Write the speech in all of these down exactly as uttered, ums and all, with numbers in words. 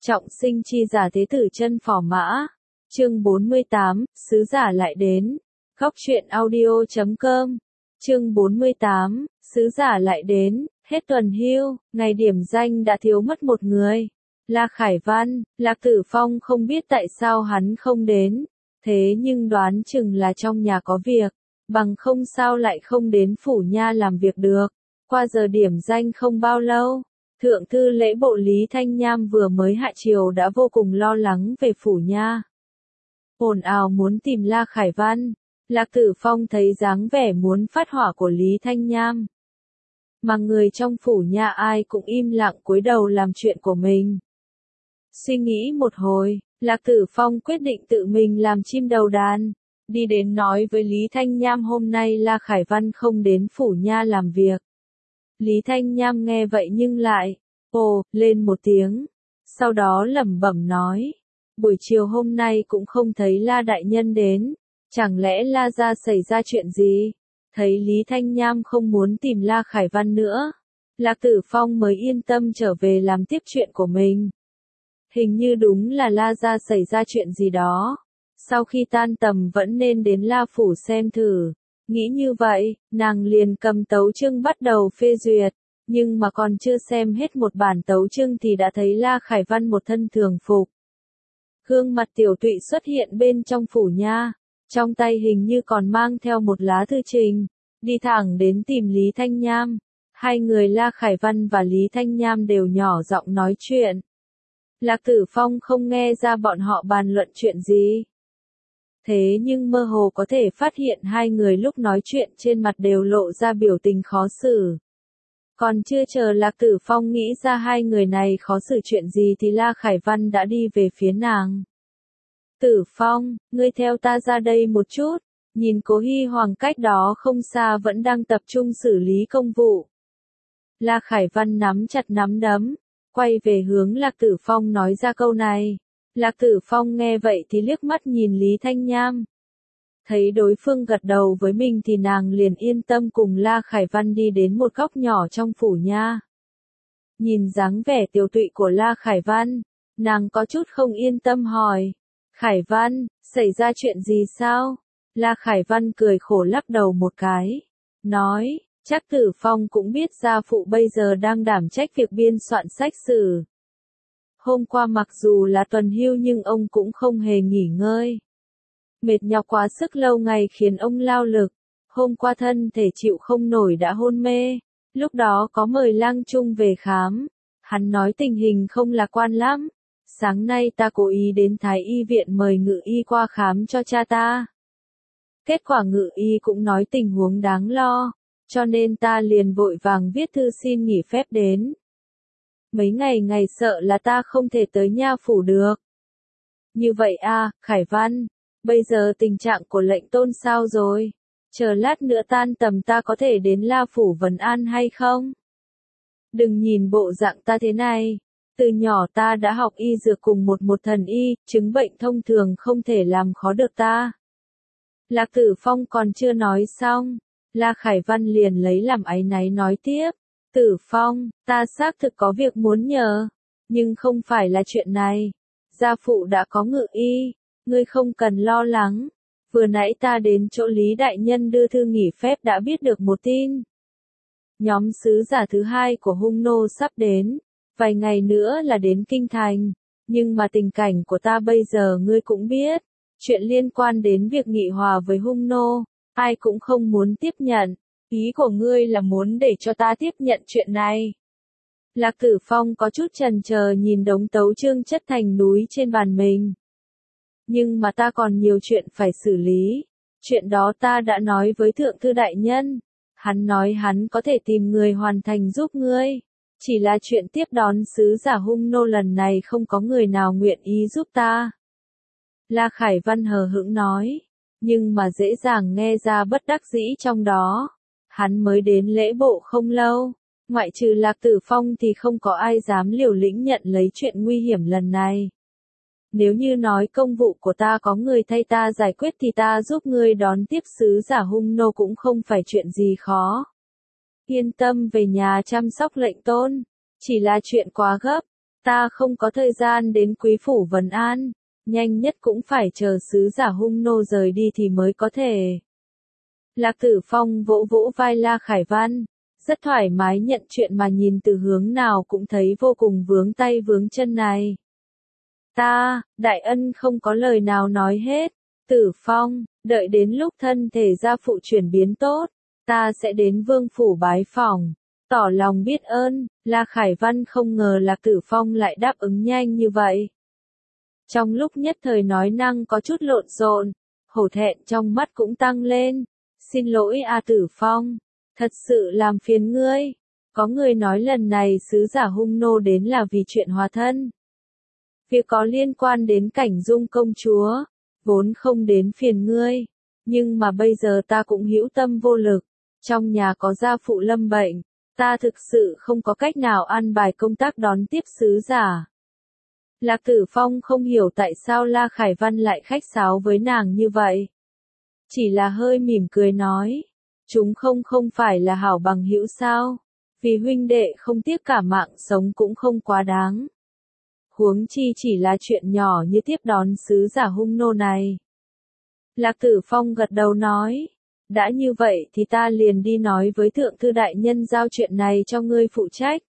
Trọng sinh chi giả thế tử chân phò mã. Chương bốn mươi tám, sứ giả lại đến. Góc truyện audio chấm com. Chương bốn mươi tám, sứ giả lại đến. Hết tuần hưu, ngày điểm danh đã thiếu mất một người. La Khải Văn. Lạc Tử Phong không biết tại sao hắn không đến. Thế nhưng đoán chừng là trong nhà có việc. Bằng không sao lại không đến phủ nha làm việc được. Qua giờ điểm danh không bao lâu. Thượng thư lễ bộ Lý Thanh Nham vừa mới hạ triều đã vô cùng lo lắng về phủ nha. Ồn ào muốn tìm La Khải Văn. Lạc Tử Phong thấy dáng vẻ muốn phát hỏa của Lý Thanh Nham. Mà người trong phủ nha ai cũng im lặng cúi đầu làm chuyện của mình. Suy nghĩ một hồi, Lạc Tử Phong quyết định tự mình làm chim đầu đàn. Đi đến nói với Lý Thanh Nham hôm nay La Khải Văn không đến phủ nha làm việc. Lý Thanh Nham nghe vậy nhưng lại, ồ, lên một tiếng. Sau đó lẩm bẩm nói, buổi chiều hôm nay cũng không thấy La Đại Nhân đến. Chẳng lẽ La gia xảy ra chuyện gì? Thấy Lý Thanh Nham không muốn tìm La Khải Văn nữa. Lạc Tử Phong mới yên tâm trở về làm tiếp chuyện của mình. Hình như đúng là La gia xảy ra chuyện gì đó. Sau khi tan tầm vẫn nên đến La phủ xem thử. Nghĩ như vậy, nàng liền cầm tấu chương bắt đầu phê duyệt. Nhưng mà còn chưa xem hết một bản tấu chương thì đã thấy La Khải Văn một thân thường phục. Gương mặt tiểu tụy xuất hiện bên trong phủ nha. Trong tay hình như còn mang theo một lá thư trình. Đi thẳng đến tìm Lý Thanh Nham. Hai người La Khải Văn và Lý Thanh Nham đều nhỏ giọng nói chuyện. Lạc Tử Phong không nghe ra bọn họ bàn luận chuyện gì. Thế nhưng mơ hồ có thể phát hiện hai người lúc nói chuyện trên mặt đều lộ ra biểu tình khó xử. Còn chưa chờ Lạc Tử Phong nghĩ ra hai người này khó xử chuyện gì thì La Khải Văn đã đi về phía nàng. Tử Phong, ngươi theo ta ra đây một chút. Nhìn Cố Hy Hoàng cách đó không xa vẫn đang tập trung xử lý công vụ. La Khải Văn nắm chặt nắm đấm, quay về hướng Lạc Tử Phong nói ra câu này. Lạc Tử Phong nghe vậy thì liếc mắt nhìn Lý Thanh Nham. Thấy đối phương gật đầu với mình thì nàng liền yên tâm cùng La Khải Văn đi đến một góc nhỏ trong phủ nha. Nhìn dáng vẻ tiểu tụy của La Khải Văn, nàng có chút không yên tâm hỏi. Khải Văn, xảy ra chuyện gì sao? La Khải Văn cười khổ lắc đầu một cái. Nói, chắc Tử Phong cũng biết gia phụ bây giờ đang đảm trách việc biên soạn sách sử. Hôm qua mặc dù là tuần hưu nhưng ông cũng không hề nghỉ ngơi. Mệt nhọc quá sức lâu ngày khiến ông lao lực. Hôm qua thân thể chịu không nổi đã hôn mê. Lúc đó có mời Lang Trung về khám. Hắn nói tình hình không lạc quan lắm. Sáng nay ta cố ý đến Thái y viện mời ngự y qua khám cho cha ta. Kết quả ngự y cũng nói tình huống đáng lo. Cho nên ta liền vội vàng viết thư xin nghỉ phép đến. Mấy ngày ngày sợ là ta không thể tới nha phủ được. Như vậy à, Khải Văn, bây giờ tình trạng của lệnh tôn sao rồi? Chờ lát nữa tan tầm ta có thể đến La phủ vấn an hay không? Đừng nhìn bộ dạng ta thế này. Từ nhỏ ta đã học y dược cùng một một thần y, chứng bệnh thông thường không thể làm khó được ta. Lạc Tử Phong còn chưa nói xong. La Khải Văn liền lấy làm áy náy nói tiếp. Tử Phong, ta xác thực có việc muốn nhờ, nhưng không phải là chuyện này. Gia phụ đã có ngự y, ngươi không cần lo lắng. Vừa nãy ta đến chỗ Lý Đại Nhân đưa thư nghỉ phép đã biết được một tin. Nhóm sứ giả thứ hai của Hung Nô sắp đến, vài ngày nữa là đến Kinh Thành. Nhưng mà tình cảnh của ta bây giờ ngươi cũng biết, chuyện liên quan đến việc nghị hòa với Hung Nô, ai cũng không muốn tiếp nhận. Ý của ngươi là muốn để cho ta tiếp nhận chuyện này. Lạc Tử Phong có chút chần chờ nhìn đống tấu chương chất thành núi trên bàn mình. Nhưng mà ta còn nhiều chuyện phải xử lý. Chuyện đó ta đã nói với Thượng thư Đại Nhân. Hắn nói hắn có thể tìm người hoàn thành giúp ngươi. Chỉ là chuyện tiếp đón sứ giả Hung Nô lần này không có người nào nguyện ý giúp ta. La Khải Văn hờ hững nói. Nhưng mà dễ dàng nghe ra bất đắc dĩ trong đó. Hắn mới đến lễ bộ không lâu, ngoại trừ Lạc Tử Phong thì không có ai dám liều lĩnh nhận lấy chuyện nguy hiểm lần này. Nếu như nói công vụ của ta có người thay ta giải quyết thì ta giúp ngươi đón tiếp sứ giả Hung Nô cũng không phải chuyện gì khó. Yên tâm về nhà chăm sóc lệnh tôn, chỉ là chuyện quá gấp. Ta không có thời gian đến quý phủ vấn an, nhanh nhất cũng phải chờ sứ giả hung nô rời đi thì mới có thể. Lạc Tử Phong vỗ vỗ vai La Khải Văn, rất thoải mái nhận chuyện mà nhìn từ hướng nào cũng thấy vô cùng vướng tay vướng chân này. Ta, đại ân không có lời nào nói hết. Tử Phong, đợi đến lúc thân thể gia phụ chuyển biến tốt, ta sẽ đến vương phủ bái phỏng, tỏ lòng biết ơn. La Khải Văn không ngờ Lạc Tử Phong lại đáp ứng nhanh như vậy. Trong lúc nhất thời nói năng có chút lộn xộn, hổ thẹn trong mắt cũng tăng lên. Xin lỗi A Tử Phong, thật sự làm phiền ngươi. Có người nói lần này sứ giả hung nô đến là vì chuyện hòa thân. Việc có liên quan đến Cảnh Dung công chúa, vốn không đến phiền ngươi, nhưng mà bây giờ ta cũng hữu tâm vô lực, trong nhà có gia phụ lâm bệnh, ta thực sự không có cách nào an bài công tác đón tiếp sứ giả. Lạc Tử Phong không hiểu tại sao La Khải Văn lại khách sáo với nàng như vậy. Chỉ là hơi mỉm cười nói, chúng không không phải là hảo bằng hữu sao, vì huynh đệ không tiếc cả mạng sống cũng không quá đáng. Huống chi chỉ là chuyện nhỏ như tiếp đón sứ giả hung nô này. Lạc Tử Phong gật đầu nói, đã như vậy thì ta liền đi nói với thượng thư đại nhân giao chuyện này cho ngươi phụ trách.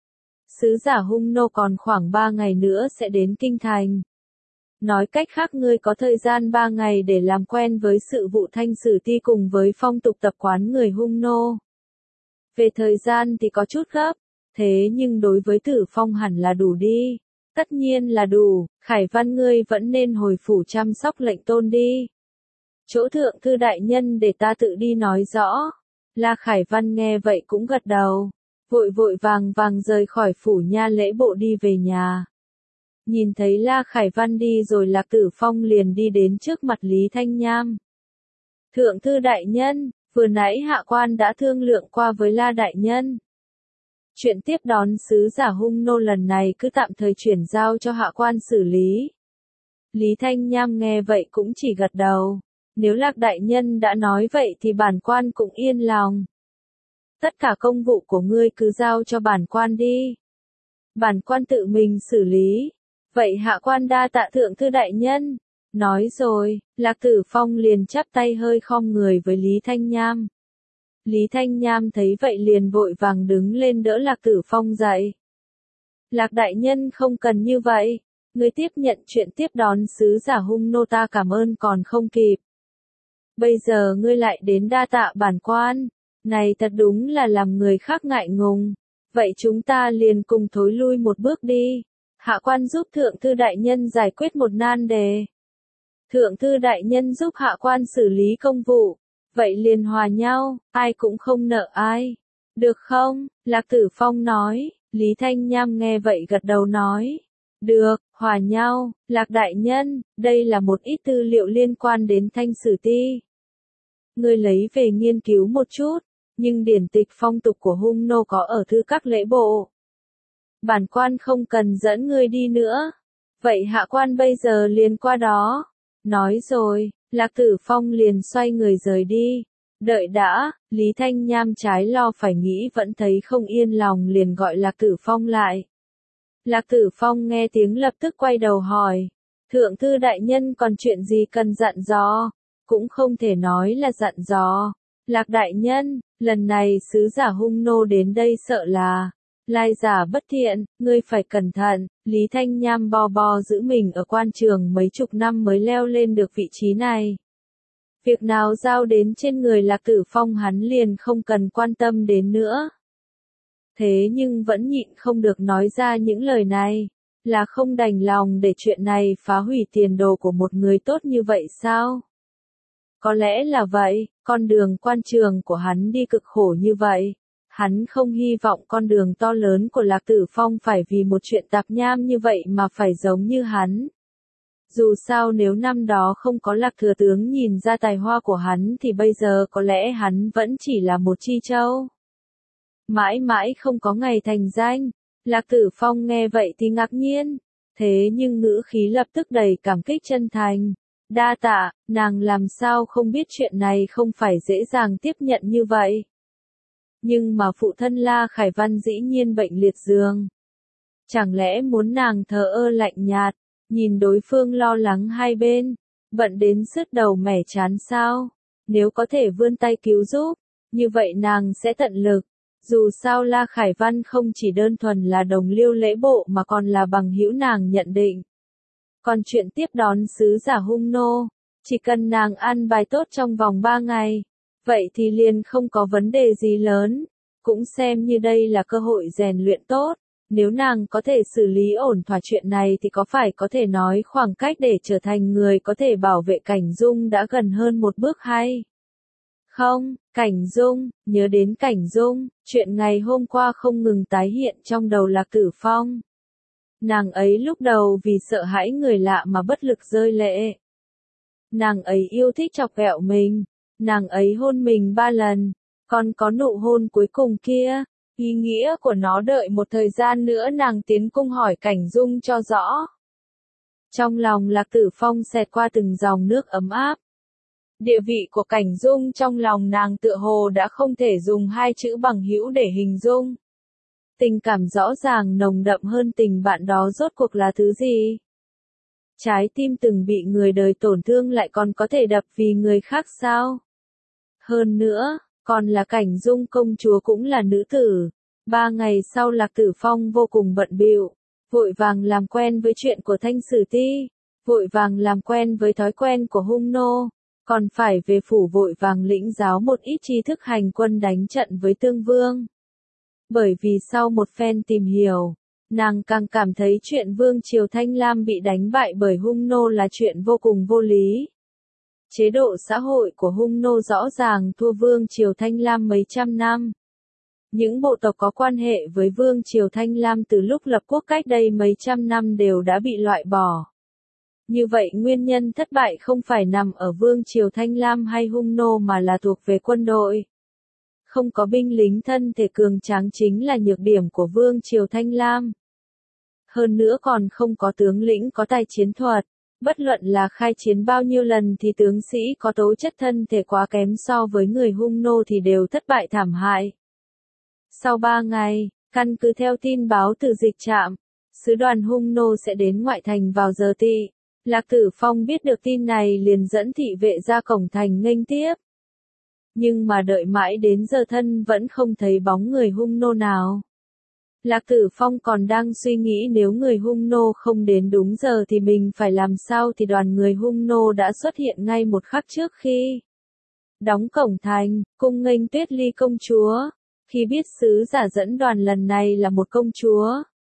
Sứ giả hung nô còn khoảng ba ngày nữa sẽ đến kinh thành. Nói cách khác ngươi có thời gian ba ngày để làm quen với sự vụ thanh sử ti cùng với phong tục tập quán người hung nô. Về thời gian thì có chút gấp, thế nhưng đối với Tử Phong hẳn là đủ đi. Tất nhiên là đủ, Khải Văn ngươi vẫn nên hồi phủ chăm sóc lệnh tôn đi. Chỗ thượng thư đại nhân để ta tự đi nói rõ. La Khải Văn nghe vậy cũng gật đầu, vội vội vàng vàng rời khỏi phủ nha lễ bộ đi về nhà. Nhìn thấy La Khải Văn đi rồi Lạc Tử Phong liền đi đến trước mặt Lý Thanh Nham. Thượng thư đại nhân, vừa nãy hạ quan đã thương lượng qua với La đại nhân. Chuyện tiếp đón sứ giả hung nô lần này cứ tạm thời chuyển giao cho hạ quan xử lý. Lý Thanh Nham nghe vậy cũng chỉ gật đầu. Nếu Lạc đại nhân đã nói vậy thì bản quan cũng yên lòng. Tất cả công vụ của ngươi cứ giao cho bản quan đi. Bản quan tự mình xử lý. Vậy hạ quan đa tạ thượng thư đại nhân. Nói rồi, Lạc Tử Phong liền chắp tay hơi khom người với Lý Thanh Nham. Lý Thanh Nham thấy vậy liền vội vàng đứng lên đỡ Lạc Tử Phong dậy. Lạc đại nhân không cần như vậy, ngươi tiếp nhận chuyện tiếp đón sứ giả hung nô ta cảm ơn còn không kịp. Bây giờ ngươi lại đến đa tạ bản quan, này thật đúng là làm người khác ngại ngùng. Vậy chúng ta liền cùng thối lui một bước đi. Hạ quan giúp thượng thư đại nhân giải quyết một nan đề. Thượng thư đại nhân giúp hạ quan xử lý công vụ. Vậy liền hòa nhau, ai cũng không nợ ai. Được không? Lạc Tử Phong nói. Lý Thanh Nham nghe vậy gật đầu nói. Được, hòa nhau. Lạc đại nhân, đây là một ít tư liệu liên quan đến thanh sử ti. Ngươi lấy về nghiên cứu một chút, nhưng điển tịch phong tục của hung nô có ở thư các lễ bộ. Bản quan không cần dẫn ngươi đi nữa. Vậy hạ quan bây giờ liền qua đó. Nói rồi, Lạc Tử Phong liền xoay người rời đi. Đợi đã, Lý Thanh Nham trái lo phải nghĩ vẫn thấy không yên lòng liền gọi Lạc Tử Phong lại. Lạc Tử Phong nghe tiếng lập tức quay đầu hỏi. Thượng thư đại nhân còn chuyện gì cần dặn dò? Cũng không thể nói là dặn dò. Lạc đại nhân, lần này sứ giả hung nô đến đây sợ là lai giả bất thiện, ngươi phải cẩn thận. Lý Thanh Nham bo bo giữ mình ở quan trường mấy chục năm mới leo lên được vị trí này. Việc nào giao đến trên người Lạc Tử Phong hắn liền không cần quan tâm đến nữa. Thế nhưng vẫn nhịn không được nói ra những lời này, là không đành lòng để chuyện này phá hủy tiền đồ của một người tốt như vậy sao? Có lẽ là vậy, con đường quan trường của hắn đi cực khổ như vậy. Hắn không hy vọng con đường to lớn của Lạc Tử Phong phải vì một chuyện tạp nham như vậy mà phải giống như hắn. Dù sao nếu năm đó không có Lạc thừa tướng nhìn ra tài hoa của hắn thì bây giờ có lẽ hắn vẫn chỉ là một chi châu. Mãi mãi không có ngày thành danh. Lạc Tử Phong nghe vậy thì ngạc nhiên. Thế nhưng ngữ khí lập tức đầy cảm kích chân thành. Đa tạ, nàng làm sao không biết chuyện này không phải dễ dàng tiếp nhận như vậy. Nhưng mà phụ thân La Khải Văn dĩ nhiên bệnh liệt giường. Chẳng lẽ muốn nàng thờ ơ lạnh nhạt, nhìn đối phương lo lắng hai bên, bận đến sứt đầu mẻ chán sao? Nếu có thể vươn tay cứu giúp, như vậy nàng sẽ tận lực. Dù sao La Khải Văn không chỉ đơn thuần là đồng liêu lễ bộ mà còn là bằng hữu nàng nhận định. Còn chuyện tiếp đón sứ giả hung nô, chỉ cần nàng ăn bài tốt trong vòng ba ngày, vậy thì liền không có vấn đề gì lớn, cũng xem như đây là cơ hội rèn luyện tốt. Nếu nàng có thể xử lý ổn thỏa chuyện này thì có phải có thể nói khoảng cách để trở thành người có thể bảo vệ Cảnh Dung đã gần hơn một bước hay? Không, Cảnh Dung, nhớ đến Cảnh Dung, chuyện ngày hôm qua không ngừng tái hiện trong đầu Lạc Tử Phong. Nàng ấy lúc đầu vì sợ hãi người lạ mà bất lực rơi lệ. Nàng ấy yêu thích chọc ghẹo mình, nàng ấy hôn mình ba lần, còn có nụ hôn cuối cùng kia. Ý nghĩa của nó đợi một thời gian nữa nàng tiến cung hỏi Cảnh Dung cho rõ. Trong lòng Lạc Tử Phong xẹt qua từng dòng nước ấm áp. Địa vị của Cảnh Dung trong lòng nàng tựa hồ đã không thể dùng hai chữ bằng hữu để hình dung. Tình cảm rõ ràng nồng đậm hơn tình bạn đó rốt cuộc là thứ gì? Trái tim từng bị người đời tổn thương lại còn có thể đập vì người khác sao? Hơn nữa, còn là Cảnh Dung công chúa cũng là nữ tử. Ba ngày sau Lạc Tử Phong vô cùng bận bịu, vội vàng làm quen với chuyện của Thanh Sử Ti, vội vàng làm quen với thói quen của hung nô, còn phải về phủ vội vàng lĩnh giáo một ít tri thức hành quân đánh trận với Tương Vương. Bởi vì sau một phen tìm hiểu, nàng càng cảm thấy chuyện Vương triều Thanh Lam bị đánh bại bởi hung nô là chuyện vô cùng vô lý. Chế độ xã hội của hung nô rõ ràng thua Vương triều Thanh Lam mấy trăm năm. Những bộ tộc có quan hệ với Vương triều Thanh Lam từ lúc lập quốc cách đây mấy trăm năm đều đã bị loại bỏ. Như vậy nguyên nhân thất bại không phải nằm ở Vương triều Thanh Lam hay hung nô mà là thuộc về quân đội. Không có binh lính thân thể cường tráng chính là nhược điểm của Vương triều Thanh Lam. Hơn nữa còn không có tướng lĩnh có tài chiến thuật. Bất luận là khai chiến bao nhiêu lần thì tướng sĩ có tố chất thân thể quá kém so với người hung nô thì đều thất bại thảm hại. Sau ba ngày, căn cứ theo tin báo từ dịch trạm, sứ đoàn hung nô sẽ đến ngoại thành vào giờ tỵ. Lạc Tử Phong biết được tin này liền dẫn thị vệ ra cổng thành nghênh tiếp. Nhưng mà đợi mãi đến giờ thân vẫn không thấy bóng người hung nô nào. Lạc Tử Phong còn đang suy nghĩ nếu người hung nô không đến đúng giờ thì mình phải làm sao thì đoàn người hung nô đã xuất hiện ngay một khắc trước khi đóng cổng thành, cung nghênh Tuyết Ly công chúa. Khi biết sứ giả dẫn đoàn lần này là một công chúa,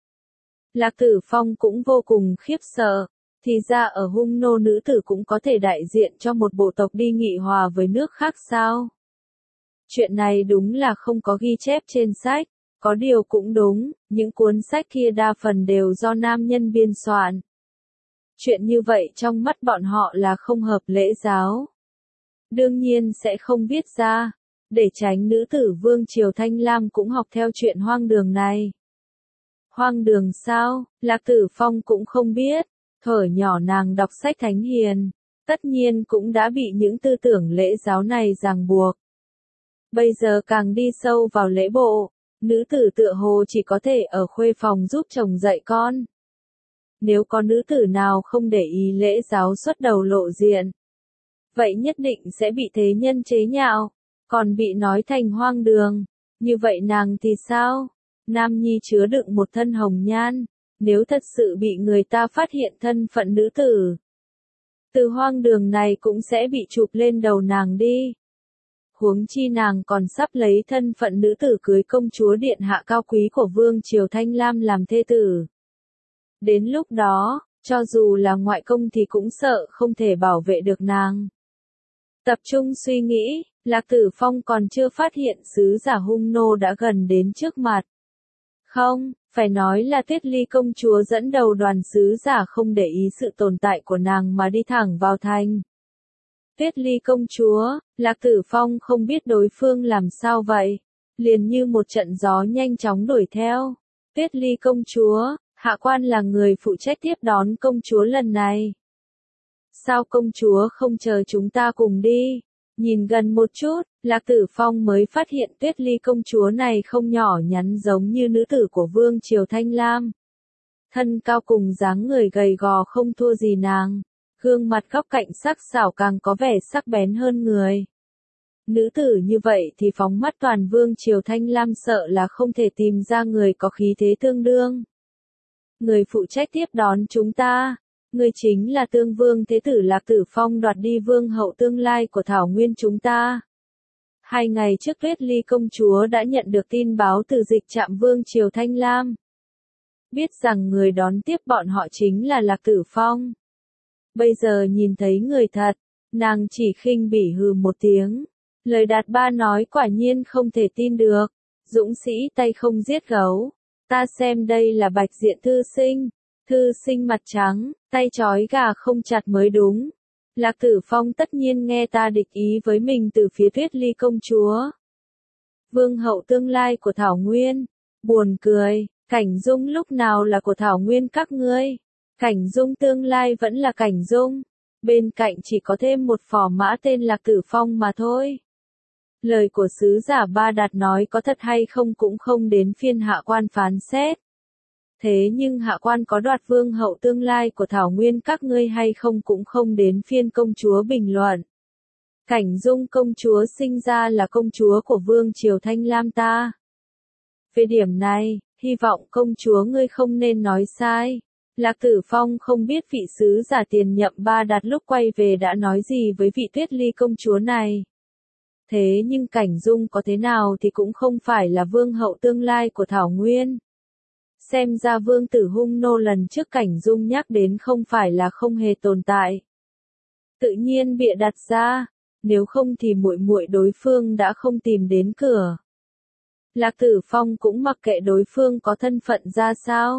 Lạc Tử Phong cũng vô cùng khiếp sợ. Thì ra ở hung nô nữ tử cũng có thể đại diện cho một bộ tộc đi nghị hòa với nước khác sao? Chuyện này đúng là không có ghi chép trên sách. Có điều cũng đúng, những cuốn sách kia đa phần đều do nam nhân biên soạn. Chuyện như vậy trong mắt bọn họ là không hợp lễ giáo. Đương nhiên sẽ không viết ra, để tránh nữ tử Vương triều Thanh Lam cũng học theo chuyện hoang đường này. Hoang đường sao? Lạc Tử Phong cũng không biết, thuở nhỏ nàng đọc sách thánh hiền, tất nhiên cũng đã bị những tư tưởng lễ giáo này ràng buộc. Bây giờ càng đi sâu vào lễ bộ, nữ tử tựa hồ chỉ có thể ở khuê phòng giúp chồng dạy con. Nếu có nữ tử nào không để ý lễ giáo xuất đầu lộ diện, vậy nhất định sẽ bị thế nhân chế nhạo, còn bị nói thành hoang đường. Như vậy nàng thì sao? Nam nhi chứa đựng một thân hồng nhan, nếu thật sự bị người ta phát hiện thân phận nữ tử, từ hoang đường này cũng sẽ bị chụp lên đầu nàng đi. Huống chi nàng còn sắp lấy thân phận nữ tử cưới công chúa điện hạ cao quý của Vương triều Thanh Lam làm thê tử. Đến lúc đó, cho dù là ngoại công thì cũng sợ không thể bảo vệ được nàng. Tập trung suy nghĩ, Lạc Tử Phong còn chưa phát hiện sứ giả hung nô đã gần đến trước mặt. Không, phải nói là Tuyết Ly công chúa dẫn đầu đoàn sứ giả không để ý sự tồn tại của nàng mà đi thẳng vào thành. Tuyết Ly công chúa, Lạc Tử Phong không biết đối phương làm sao vậy, liền như một trận gió nhanh chóng đuổi theo. Tuyết Ly công chúa, hạ quan là người phụ trách tiếp đón công chúa lần này. Sao công chúa không chờ chúng ta cùng đi? Nhìn gần một chút, Lạc Tử Phong mới phát hiện Tuyết Ly công chúa này không nhỏ nhắn giống như nữ tử của Vương triều Thanh Lam. Thân cao cùng dáng người gầy gò không thua gì nàng, gương mặt góc cạnh sắc sảo càng có vẻ sắc bén hơn người. Nữ tử như vậy thì phóng mắt toàn vương triều Thanh Lam sợ là không thể tìm ra người có khí thế tương đương. Người phụ trách tiếp đón chúng ta, người chính là Tương Vương Thế tử Lạc Tử Phong đoạt đi vương hậu tương lai của Thảo Nguyên chúng ta. Hai ngày trước Tuyết Ly công chúa đã nhận được tin báo từ dịch trạm vương triều Thanh Lam. Biết rằng người đón tiếp bọn họ chính là Lạc Tử Phong. Bây giờ nhìn thấy người thật, nàng chỉ khinh bỉ hừ một tiếng. Lời Đạt Ba nói quả nhiên không thể tin được. Dũng sĩ tay không giết gấu. Ta xem đây là bạch diện thư sinh. Thư sinh mặt trắng, tay trói gà không chặt mới đúng. Lạc Tử Phong tất nhiên nghe ta địch ý với mình từ phía Tuyết Ly công chúa. Vương hậu tương lai của Thảo Nguyên. Buồn cười, Cảnh Dung lúc nào là của Thảo Nguyên các ngươi. Cảnh Dung tương lai vẫn là Cảnh Dung. Bên cạnh chỉ có thêm một phò mã tên Lạc Tử Phong mà thôi. Lời của sứ giả Ba Đạt nói có thật hay không cũng không đến phiên hạ quan phán xét. Thế nhưng hạ quan có đoạt vương hậu tương lai của Thảo Nguyên các ngươi hay không cũng không đến phiên công chúa bình luận. Cảnh Dung công chúa sinh ra là công chúa của vương triều Thanh Lam ta. Về điểm này, hy vọng công chúa ngươi không nên nói sai. Lạc Tử Phong không biết vị sứ giả tiền nhậm Ba Đạt lúc quay về đã nói gì với vị Tuyết Ly công chúa này. Thế nhưng Cảnh Dung có thế nào thì cũng không phải là vương hậu tương lai của Thảo Nguyên. Xem ra vương tử hung nô lần trước Cảnh Dung nhắc đến không phải là không hề tồn tại. Tự nhiên bịa đặt ra, nếu không thì muội muội đối phương đã không tìm đến cửa. Lạc Tử Phong cũng mặc kệ đối phương có thân phận ra sao.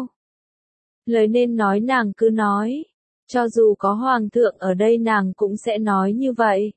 Lời nên nói nàng cứ nói, cho dù có hoàng thượng ở đây nàng cũng sẽ nói như vậy.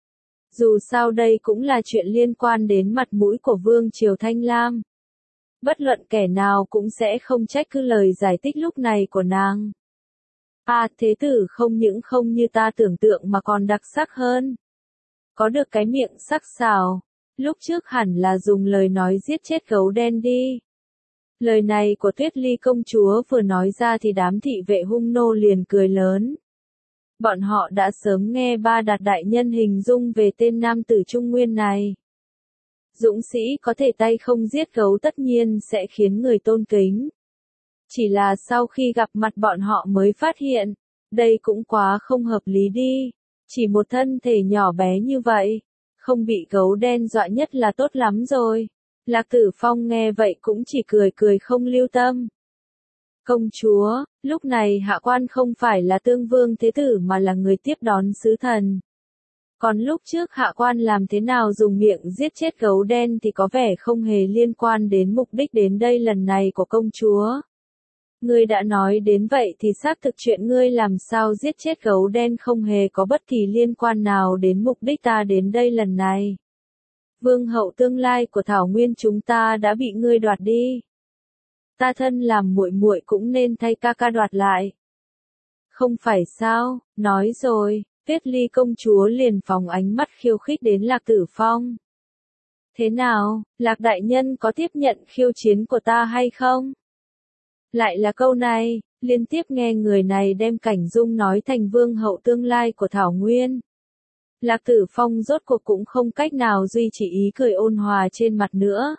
Dù sao đây cũng là chuyện liên quan đến mặt mũi của vương triều Thanh Lam. Bất luận kẻ nào cũng sẽ không trách cứ lời giải thích lúc này của nàng. À, thế tử không những không như ta tưởng tượng mà còn đặc sắc hơn. Có được cái miệng sắc sảo, lúc trước hẳn là dùng lời nói giết chết gấu đen đi. Lời này của Tuyết Ly công chúa vừa nói ra thì đám thị vệ hung nô liền cười lớn. Bọn họ đã sớm nghe Ba Đạt đại nhân hình dung về tên nam tử Trung Nguyên này. Dũng sĩ có thể tay không giết gấu tất nhiên sẽ khiến người tôn kính. Chỉ là sau khi gặp mặt bọn họ mới phát hiện, đây cũng quá không hợp lý đi. Chỉ một thân thể nhỏ bé như vậy, không bị gấu đen dọa nhất là tốt lắm rồi. Lạc Tử Phong nghe vậy cũng chỉ cười cười không lưu tâm. Công chúa, lúc này hạ quan không phải là Tương Vương Thế tử mà là người tiếp đón sứ thần. Còn lúc trước hạ quan làm thế nào dùng miệng giết chết gấu đen thì có vẻ không hề liên quan đến mục đích đến đây lần này của công chúa. Ngươi đã nói đến vậy thì xác thực chuyện ngươi làm sao giết chết gấu đen không hề có bất kỳ liên quan nào đến mục đích ta đến đây lần này. Vương hậu tương lai của Thảo Nguyên chúng ta đã bị ngươi đoạt đi. Ta thân làm muội muội cũng nên thay ca ca đoạt lại. Không phải sao, nói rồi, Tuyết Ly công chúa liền phóng ánh mắt khiêu khích đến Lạc Tử Phong. Thế nào, Lạc đại nhân có tiếp nhận khiêu chiến của ta hay không? Lại là câu này, liên tiếp nghe người này đem Cảnh Dung nói thành vương hậu tương lai của Thảo Nguyên. Lạc Tử Phong rốt cuộc cũng không cách nào duy trì ý cười ôn hòa trên mặt nữa.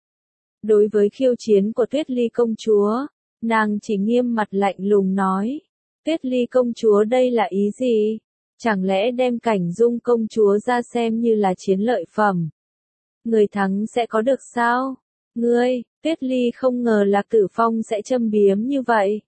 Đối với khiêu chiến của Tuyết Ly công chúa, nàng chỉ nghiêm mặt lạnh lùng nói. Tuyết Ly công chúa đây là ý gì? Chẳng lẽ đem Cảnh Dung công chúa ra xem như là chiến lợi phẩm? Người thắng sẽ có được sao? Ngươi, Tuyết Ly không ngờ Lạc Tử Phong sẽ châm biếm như vậy.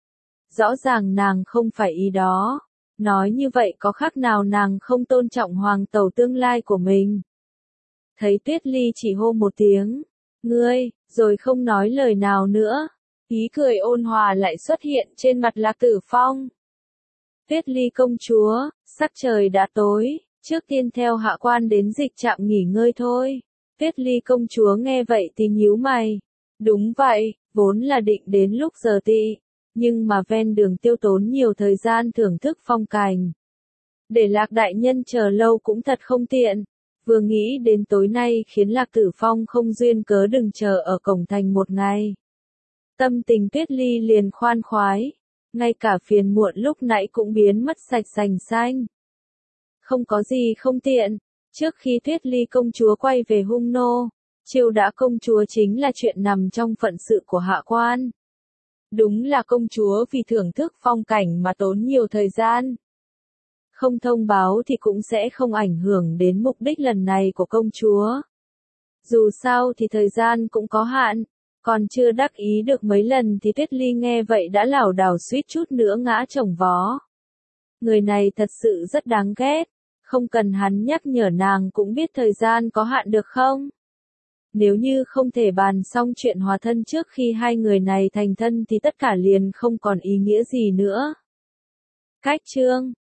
Rõ ràng nàng không phải ý đó. Nói như vậy có khác nào nàng không tôn trọng hoàng tẩu tương lai của mình? Thấy Tuyết Ly chỉ hô một tiếng, ngươi, rồi không nói lời nào nữa. Ý cười ôn hòa lại xuất hiện trên mặt Lạc Tử Phong. Tuyết Ly công chúa, sắc trời đã tối, trước tiên theo hạ quan đến dịch trạm nghỉ ngơi thôi. Tuyết Ly công chúa nghe vậy thì nhíu mày. Đúng vậy, vốn là định đến lúc giờ tị, nhưng mà ven đường tiêu tốn nhiều thời gian thưởng thức phong cảnh. Để Lạc đại nhân chờ lâu cũng thật không tiện. Vừa nghĩ đến tối nay khiến Lạc Tử Phong không duyên cớ đừng chờ ở cổng thành một ngày. Tâm tình Tuyết Ly liền khoan khoái, ngay cả phiền muộn lúc nãy cũng biến mất sạch sành xanh. Không có gì không tiện, trước khi Tuyết Ly công chúa quay về hung nô, chiêu đãi công chúa chính là chuyện nằm trong phận sự của hạ quan. Đúng là công chúa vì thưởng thức phong cảnh mà tốn nhiều thời gian. Không thông báo thì cũng sẽ không ảnh hưởng đến mục đích lần này của công chúa. Dù sao thì thời gian cũng có hạn, còn chưa đắc ý được mấy lần thì Tuyết Ly nghe vậy đã lảo đảo suýt chút nữa ngã chồng vó. Người này thật sự rất đáng ghét, không cần hắn nhắc nhở nàng cũng biết thời gian có hạn được không? Nếu như không thể bàn xong chuyện hòa thân trước khi hai người này thành thân thì tất cả liền không còn ý nghĩa gì nữa. Cách chương